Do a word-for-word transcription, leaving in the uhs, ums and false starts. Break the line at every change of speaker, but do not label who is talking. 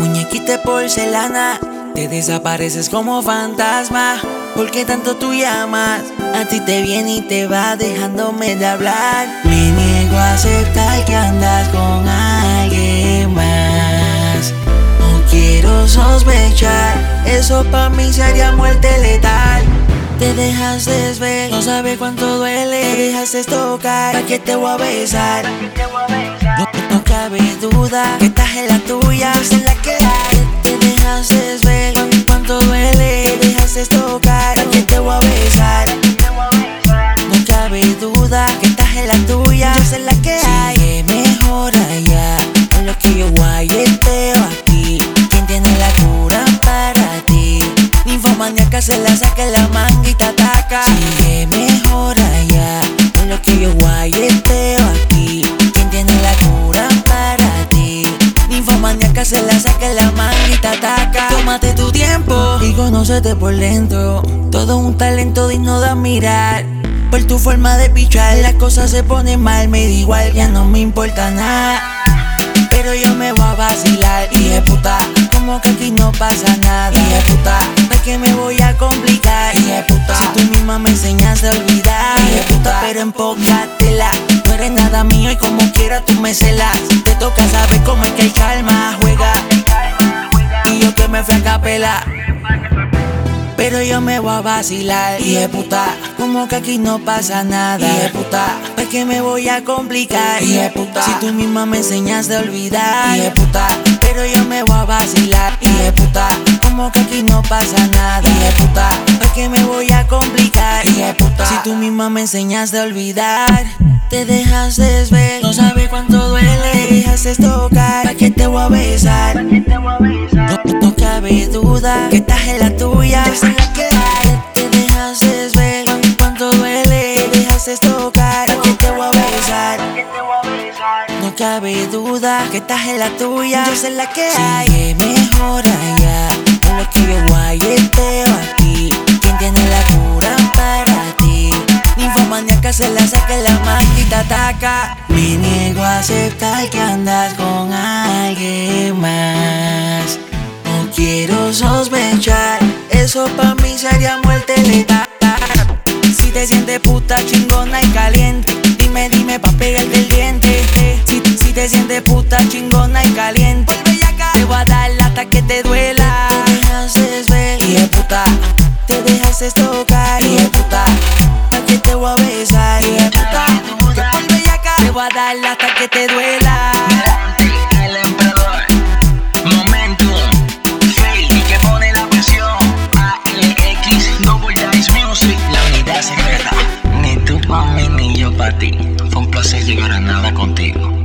muñequita de porcelana, te desapareces como fantasma. ¿Por qué tanto tú llamas? A ti te viene y te va dejándome de hablar. Me niego a aceptar que andas con alguien más. No quiero sospechar, eso pa' mí sería muerte letal. Te dejaste ver, no sabes cuánto duele. Te dejaste tocar, ¿para qué te voy a besar? No, no cabe duda que estás en la tuya, yo sé la que hay. Te dejaste ver cuánto duele. Te dejaste tocar, ¿para qué te voy a besar? No cabe duda que estás en la tuya, yo sé la que hay. Sigue mejor allá, en lo que yo guayeteo aquí. ¿Quién tiene la cura para ti? Ninfomaníaca se la saca en la manga y te ataca. Sigue mejor allá, en lo que yo guayeteo aquí. ¿Quién tiene la cura para ti? Ninfomaníaca se la saca en la manga y te ataca. Tómate tu tiempo y conócete por dentro. Todo un talento digno de admirar. Por tu forma de pichar, las cosas se ponen mal. Me da igual, ya no me importa nada. Pero yo me voy a vacilar, hija puta, como que aquí no pasa nada. Hija puta, ¿para qué me voy a complicar? Hija puta, si tú misma me enseñaste a olvidar. Hija puta, pero empócatela, no eres nada mío y como quiera tú me celas. Te toca saber cómo es que el calma juega, y yo que me fui a capela. Pero yo me voy a vacilar, hija puta, como que aquí no pasa nada. Hija puta, ¿para qué me voy a complicar? Hija puta, si tú misma me enseñaste a olvidar. Hija puta, pero yo me voy a vacilar. Hija puta, como que aquí no pasa nada. Hija puta, ¿para qué me voy a complicar? Hija puta, si tú misma me enseñaste a olvidar. Te dejaste ver, no sabes cuánto duele. Te dejaste tocar, ¿para qué te voy a besar? No, no cabe duda que estás en la tuya, yo sé la que hay. Te dejaste ver cuánto duele. Te dejaste tocar, ¿para qué te voy a besar? No cabe duda que estás en la tuya, yo sé la que hay. Sigue mejor allá, en lo que yo guayeteo aquí. ¿Quién tiene la cura para ti? Ninfomaníaca se la saca en la manga y te ataca. Me niego a aceptar que andas con alguien más. No quiero sospechar, eso pa' mí sería muerte letal. Si te sientes puta chingona y caliente, dime, dime pa' pegarte el diente. Si, si te sientes puta chingona y caliente, te voy a dar hasta que te duela. Te dejaste ver, hija puta, te dejaste tocar, hija puta, ¿para qué te voy a besar? Hija puta, que por bellaca te voy a dar hasta que te duela.
El emperador, momento, fail y que pone la presión. A L X, Double Dice Music, la unidad secreta. Ni tú pa' mí ni yo pa' ti. Fue un placer llegar a nada contigo.